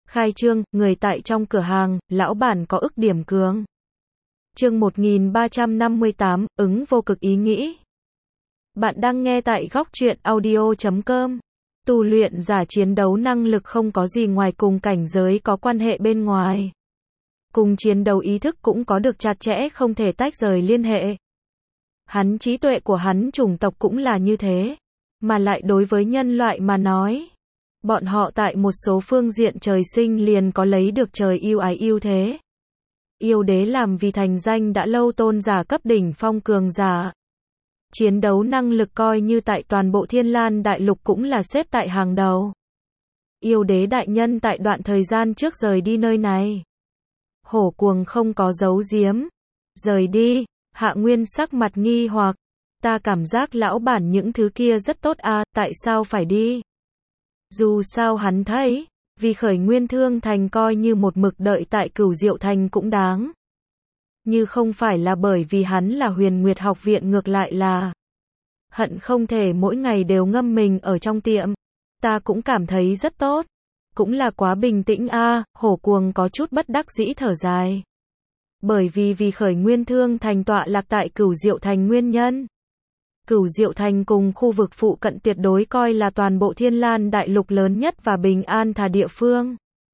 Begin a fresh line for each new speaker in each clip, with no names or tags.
Khai trương, người tại trong cửa hàng, lão bản có ức điểm cường. Chương 1358, ứng vô cực ý nghĩ. Bạn đang nghe tại góc truyện audio.com. Tu luyện giả chiến đấu năng lực không có gì ngoài cùng cảnh giới có quan hệ bên ngoài. Cùng chiến đấu ý thức cũng có được chặt chẽ không thể tách rời liên hệ. Hắn trí tuệ của hắn chủng tộc cũng là như thế. Mà lại đối với nhân loại mà nói, bọn họ tại một số phương diện trời sinh liền có lấy được trời yêu ái ưu thế. Yêu đế làm vì thành danh đã lâu tôn giả cấp đỉnh phong cường giả. Chiến đấu năng lực coi như tại toàn bộ Thiên Lan đại lục cũng là xếp tại hàng đầu. Yêu đế đại nhân tại đoạn thời gian trước rời đi nơi này. Hổ cuồng không có giấu giếm. Rời đi, Hạ Nguyên sắc mặt nghi hoặc. Ta cảm giác lão bản những thứ kia rất tốt à, tại sao phải đi? Dù sao hắn thấy, vì khởi nguyên thương thành coi như một mực đợi tại Cửu Diệu Thành cũng đáng. Như không phải là bởi vì hắn là Huyền Nguyệt học viện, ngược lại là hận không thể mỗi ngày đều ngâm mình ở trong tiệm. Ta cũng cảm thấy rất tốt. Cũng là quá bình tĩnh a. Hổ cuồng có chút bất đắc dĩ thở dài. Bởi vì khởi nguyên thương thành tọa lạc tại Cửu Diệu Thành nguyên nhân. Cửu Diệu Thành cùng khu vực phụ cận tuyệt đối coi là toàn bộ Thiên Lan đại lục lớn nhất và bình an thà địa phương.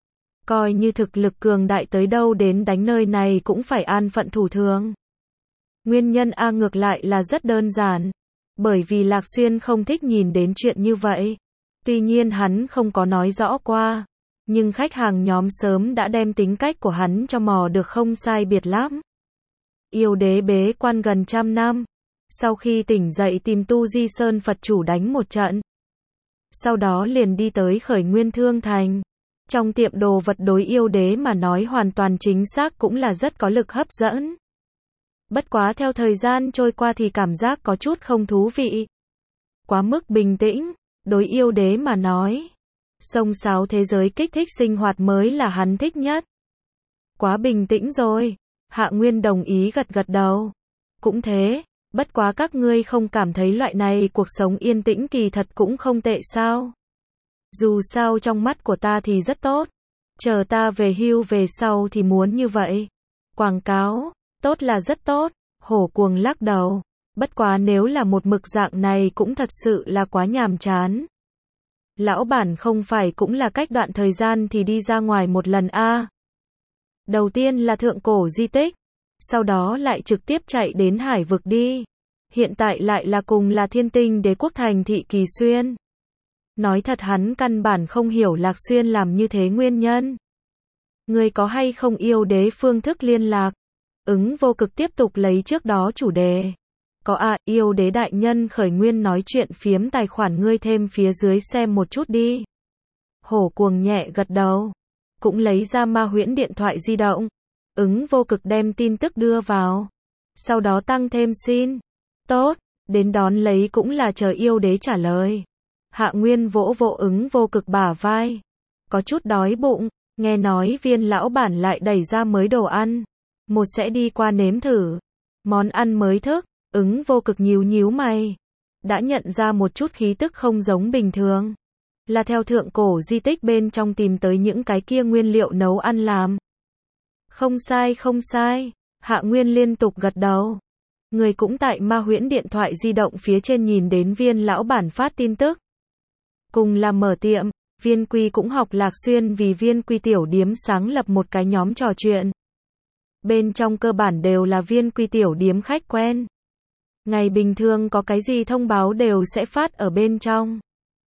Coi như thực lực cường đại tới đâu đến đánh nơi này cũng phải an phận thủ thường. Nguyên nhân a ngược lại là rất đơn giản. Bởi vì Lạc Xuyên không thích nhìn đến chuyện như vậy. Tuy nhiên hắn không có nói rõ qua. Nhưng khách hàng nhóm sớm đã đem tính cách của hắn cho mò được không sai biệt lắm. Yêu đế bế quan gần 100 năm. Sau khi tỉnh dậy tìm Tu Di Sơn Phật chủ đánh một trận. Sau đó liền đi tới khởi nguyên thương thành. Trong tiệm đồ vật đối yêu đế mà nói hoàn toàn chính xác cũng là rất có lực hấp dẫn. Bất quá theo thời gian trôi qua thì cảm giác có chút không thú vị. Quá mức bình tĩnh, đối yêu đế mà nói. Xông xáo thế giới kích thích sinh hoạt mới là hắn thích nhất. Quá bình tĩnh rồi. Hạ Nguyên đồng ý gật gật đầu. Cũng thế, bất quá các ngươi không cảm thấy loại này cuộc sống yên tĩnh kỳ thật cũng không tệ sao? Dù sao trong mắt của ta thì rất tốt. Chờ ta về hưu về sau thì muốn như vậy. Quảng cáo, tốt là rất tốt. Hổ cuồng lắc đầu. Bất quá nếu là một mực dạng này cũng thật sự là quá nhàm chán. Lão bản không phải cũng là cách đoạn thời gian thì đi ra ngoài một lần a. Đầu tiên là thượng cổ di tích. Sau đó lại trực tiếp chạy đến hải vực đi. Hiện tại lại là cùng là Thiên Tinh Đế quốc thành thị Kỳ Xuyên. Nói thật hắn căn bản không hiểu Lạc Xuyên làm như thế nguyên nhân. Người có hay không yêu đế phương thức liên lạc? Ứng vô cực tiếp tục lấy trước đó chủ đề. Có à, yêu đế đại nhân khởi nguyên nói chuyện phiếm tài khoản ngươi thêm phía dưới xem một chút đi. Hổ cuồng nhẹ gật đầu. Cũng lấy ra ma huyễn điện thoại di động. Ứng vô cực đem tin tức đưa vào. Sau đó tăng thêm xin. Tốt, đến đón lấy cũng là chờ yêu đế trả lời. Hạ Nguyên vỗ vỗ ứng vô cực bả vai. Có chút đói bụng, nghe nói Viên lão bản lại đẩy ra mới đồ ăn. Một sẽ đi qua nếm thử. Món ăn mới thức, ứng vô cực nhíu mày. Đã nhận ra một chút khí tức không giống bình thường. Là theo thượng cổ di tích bên trong tìm tới những cái kia nguyên liệu nấu ăn làm. Không sai. Hạ Nguyên liên tục gật đầu. Người cũng tại ma huyễn điện thoại di động phía trên nhìn đến Viên lão bản phát tin tức. Cùng là mở tiệm, Viên Quy cũng học Lạc Xuyên vì Viên Quy tiểu điếm sáng lập một cái nhóm trò chuyện. Bên trong cơ bản đều là Viên Quy tiểu điếm khách quen. Ngày bình thường có cái gì thông báo đều sẽ phát ở bên trong.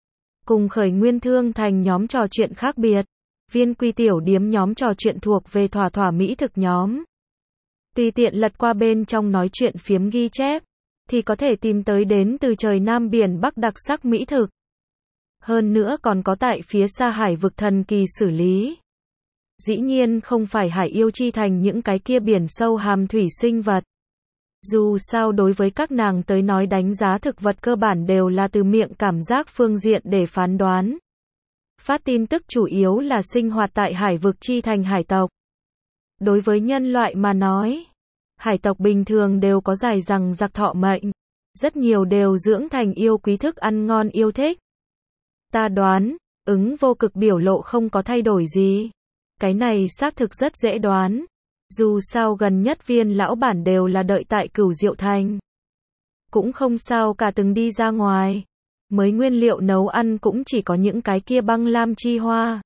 Cùng khởi nguyên thương thành nhóm trò chuyện khác biệt. Viên Quy tiểu điếm nhóm trò chuyện thuộc về thỏa mỹ thực nhóm. Tùy tiện lật qua bên trong nói chuyện phiếm ghi chép, thì có thể tìm tới đến từ trời Nam biển Bắc đặc sắc mỹ thực. Hơn nữa còn có tại phía xa hải vực thần kỳ xử lý. Dĩ nhiên không phải hải yêu chi thành những cái kia biển sâu hàm thủy sinh vật. Dù sao đối với các nàng tới nói đánh giá thực vật cơ bản đều là từ miệng cảm giác phương diện để phán đoán. Phát tin tức chủ yếu là sinh hoạt tại hải vực chi thành hải tộc. Đối với nhân loại mà nói, hải tộc bình thường đều có dài rằng giặc thọ mệnh. Rất nhiều đều dưỡng thành yêu quý thức ăn ngon yêu thích. Ta đoán, ứng vô cực biểu lộ không có thay đổi gì. Cái này xác thực rất dễ đoán. Dù sao gần nhất Viên lão bản đều là đợi tại Cửu Diệu Thành. Cũng không sao cả từng đi ra ngoài. Mới nguyên liệu nấu ăn cũng chỉ có những cái kia băng lam chi hoa.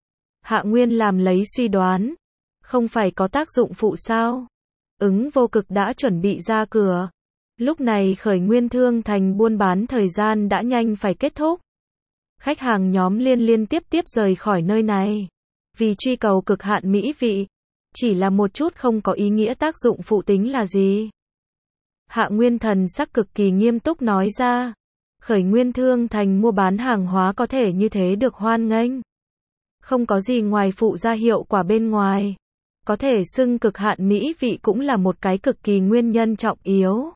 Hạ Nguyên làm lấy suy đoán. Không phải có tác dụng phụ sao? Ứng Vô Cực đã chuẩn bị ra cửa. Lúc này Khởi Nguyên Thương Thành buôn bán thời gian đã nhanh phải kết thúc. Khách hàng nhóm liên tiếp rời khỏi nơi này. Vì truy cầu cực hạn mỹ vị. Chỉ là một chút không có ý nghĩa tác dụng phụ tính là gì? Hạ Nguyên thần sắc cực kỳ nghiêm túc nói ra. Khởi Nguyên Thương Thành mua bán hàng hóa có thể như thế được hoan nghênh. Không có gì ngoài phụ gia hiệu quả bên ngoài. Có thể xưng cực hạn mỹ vị cũng là một cái cực kỳ nguyên nhân trọng yếu.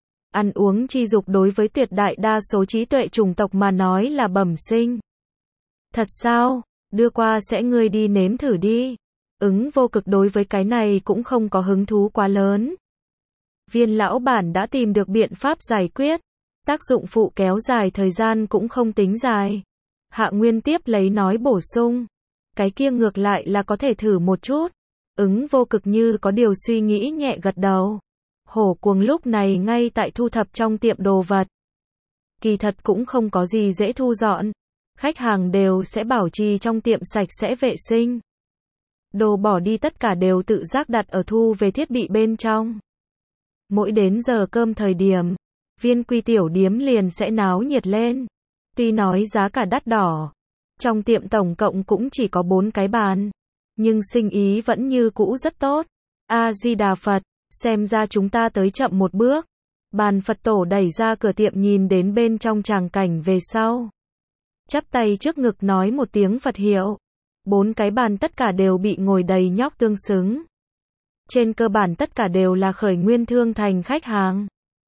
Ăn uống chi dục đối với tuyệt đại đa số trí tuệ chủng tộc mà nói là bẩm sinh. Thật sao? Đưa qua sẽ ngươi đi nếm thử đi. Ứng Vô Cực đối với cái này cũng không có hứng thú quá lớn. Viên lão bản đã tìm được biện pháp giải quyết. Tác dụng phụ kéo dài thời gian cũng không tính dài. Hạ Nguyên tiếp lấy nói bổ sung. Cái kia ngược lại là có thể thử một chút. Ứng Vô Cực như có điều suy nghĩ nhẹ gật đầu. Hổ Cuồng lúc này ngay tại thu thập trong tiệm đồ vật. Kỳ thật cũng không có gì dễ thu dọn. Khách hàng đều sẽ bảo trì trong tiệm sạch sẽ vệ sinh. Đồ bỏ đi tất cả đều tự giác đặt ở thu về thiết bị bên trong. Mỗi đến giờ cơm thời điểm, Viên Quy tiểu điếm liền sẽ náo nhiệt lên. Tuy nói giá cả đắt đỏ, trong tiệm tổng cộng cũng chỉ có 4 cái bàn, nhưng sinh ý vẫn như cũ rất tốt. A-di-đà Phật, xem ra chúng ta tới chậm một bước. Bàn Phật tổ đẩy ra cửa tiệm nhìn đến bên trong tràng cảnh về sau. Chắp tay trước ngực nói một tiếng Phật hiệu. 4 cái bàn tất cả đều bị ngồi đầy nhóc tương xứng. Trên cơ bản tất cả đều là Khởi Nguyên Thương Thành khách hàng.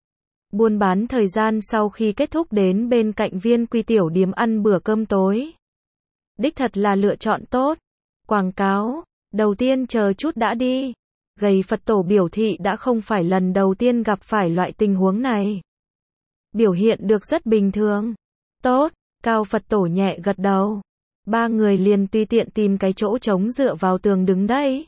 Buôn bán thời gian sau khi kết thúc đến bên cạnh Viên Quy tiểu điếm ăn bữa cơm tối. Đích thật là lựa chọn tốt. Quảng cáo, đầu tiên chờ chút đã đi. Gầy Phật tổ biểu thị đã không phải lần đầu tiên gặp phải loại tình huống này. Biểu hiện được rất bình thường. Tốt, Cao Phật tổ nhẹ gật đầu. 3 người liền tùy tiện tìm cái chỗ trống dựa vào tường đứng đấy.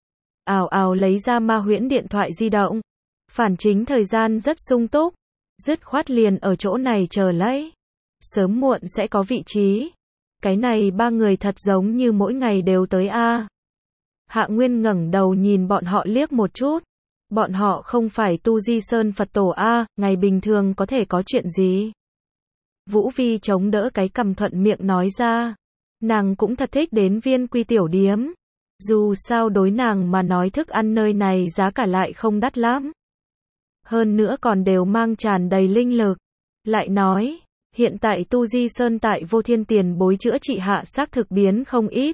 Ào ào lấy ra Ma Huyễn điện thoại di động. Phản chính thời gian rất sung túc. Dứt khoát liền ở chỗ này chờ lấy. Sớm muộn sẽ có vị trí. Cái này 3 người thật giống như mỗi ngày đều tới a. Hạ Nguyên ngẩng đầu nhìn bọn họ liếc một chút. Bọn họ không phải Tu Di Sơn Phật tổ a, ngày bình thường có thể có chuyện gì? Vũ Vi chống đỡ cái cằm thuận miệng nói ra. Nàng cũng thật thích đến Viên Quy tiểu điếm. Dù sao đối nàng mà nói thức ăn nơi này giá cả lại không đắt lắm. Hơn nữa còn đều mang tràn đầy linh lực. Lại nói, hiện tại Tu Di Sơn tại Vô Thiên tiền bối chữa trị hạ xác thực biến không ít.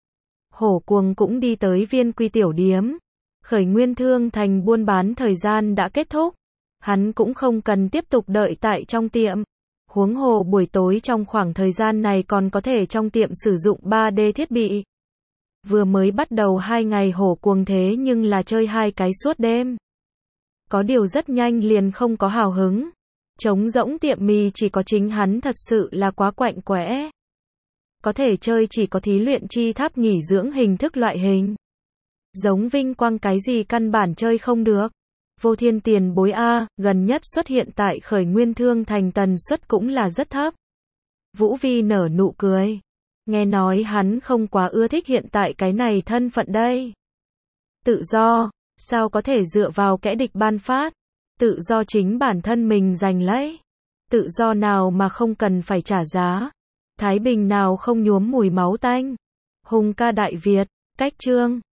Hổ Cuồng cũng đi tới Viên Quy tiểu điếm. Khởi Nguyên Thương Thành buôn bán thời gian đã kết thúc. Hắn cũng không cần tiếp tục đợi tại trong tiệm. Huống hồ buổi tối trong khoảng thời gian này còn có thể trong tiệm sử dụng 3D thiết bị. Vừa mới bắt đầu 2 ngày Hổ Cuồng thế nhưng là chơi 2 cái suốt đêm. Có điều rất nhanh liền không có hào hứng. Trống rỗng tiệm mì chỉ có chính hắn thật sự là quá quạnh quẽ. Có thể chơi chỉ có thí luyện chi tháp nghỉ dưỡng hình thức loại hình. Giống vinh quang cái gì căn bản chơi không được. Vô Thiên tiền bối a, gần nhất xuất hiện tại Khởi Nguyên Thương Thành tần suất cũng là rất thấp. Vũ Vi nở nụ cười. Nghe nói hắn không quá ưa thích hiện tại cái này thân phận đây. Tự do, sao có thể dựa vào kẻ địch ban phát? Tự do chính bản thân mình giành lấy. Tự do nào mà không cần phải trả giá? Thái bình nào không nhuốm mùi máu tanh? Hùng ca Đại Việt, cách chương